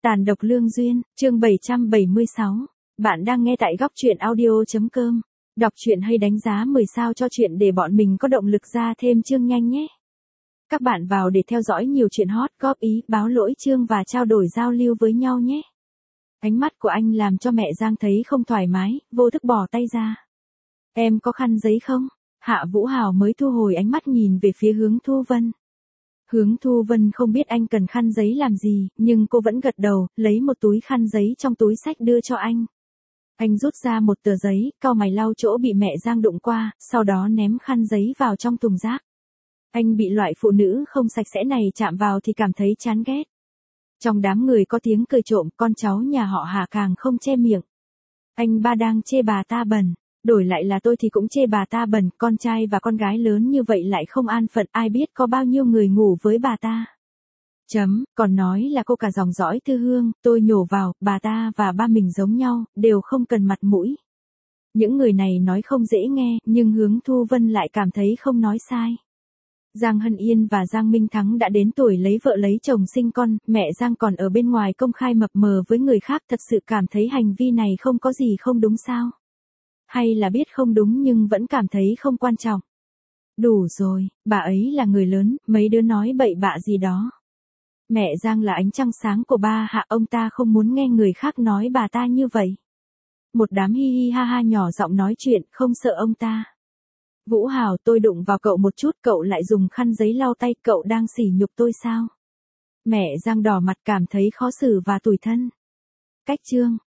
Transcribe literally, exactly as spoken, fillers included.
Tàn độc lương duyên, chương bảy trăm bảy mươi sáu. Bạn đang nghe tại góc truyện audio chấm com. Đọc truyện hay đánh giá mười sao cho chuyện để bọn mình có động lực ra thêm chương nhanh nhé. Các bạn vào để theo dõi nhiều chuyện hot, góp ý, báo lỗi chương và trao đổi giao lưu với nhau nhé. Ánh mắt của anh làm cho mẹ Giang thấy không thoải mái, vô thức bỏ tay ra. Em có khăn giấy không? Hạ Vũ Hào mới thu hồi ánh mắt nhìn về phía Hướng Thu Vân. Hướng Thu Vân không biết anh cần khăn giấy làm gì, nhưng cô vẫn gật đầu, lấy một túi khăn giấy trong túi xách đưa cho anh. Anh rút ra một tờ giấy, cau mày lau chỗ bị mẹ Giang đụng qua, sau đó ném khăn giấy vào trong thùng rác. Anh bị loại phụ nữ không sạch sẽ này chạm vào thì cảm thấy chán ghét. Trong đám người có tiếng cười trộm, con cháu nhà họ Hà càng không che miệng. Anh ba đang chê bà ta bẩn. Đổi lại là tôi thì cũng chê bà ta bẩn, con trai và con gái lớn như vậy lại không an phận, ai biết có bao nhiêu người ngủ với bà ta. Chấm, còn nói là cô cả dòng dõi Thư Hương, tôi nhổ vào, bà ta và ba mình giống nhau, đều không cần mặt mũi. Những người này nói không dễ nghe, nhưng Hướng Thu Vân lại cảm thấy không nói sai. Giang Hân Yên và Giang Minh Thắng đã đến tuổi lấy vợ lấy chồng sinh con, mẹ Giang còn ở bên ngoài công khai mập mờ với người khác, thật sự cảm thấy hành vi này không có gì không đúng sao? Hay là biết không đúng nhưng vẫn cảm thấy không quan trọng. Đủ rồi, bà ấy là người lớn, mấy đứa nói bậy bạ gì đó. Mẹ Giang là ánh trăng sáng của ba Hạ, ông ta không muốn nghe người khác nói bà ta như vậy. Một đám hi hi ha ha nhỏ giọng nói chuyện, không sợ ông ta. Vũ Hào, tôi đụng vào cậu một chút, cậu lại dùng khăn giấy lau tay, cậu đang sỉ nhục tôi sao? Mẹ Giang đỏ mặt cảm thấy khó xử và tủi thân. Cách chương,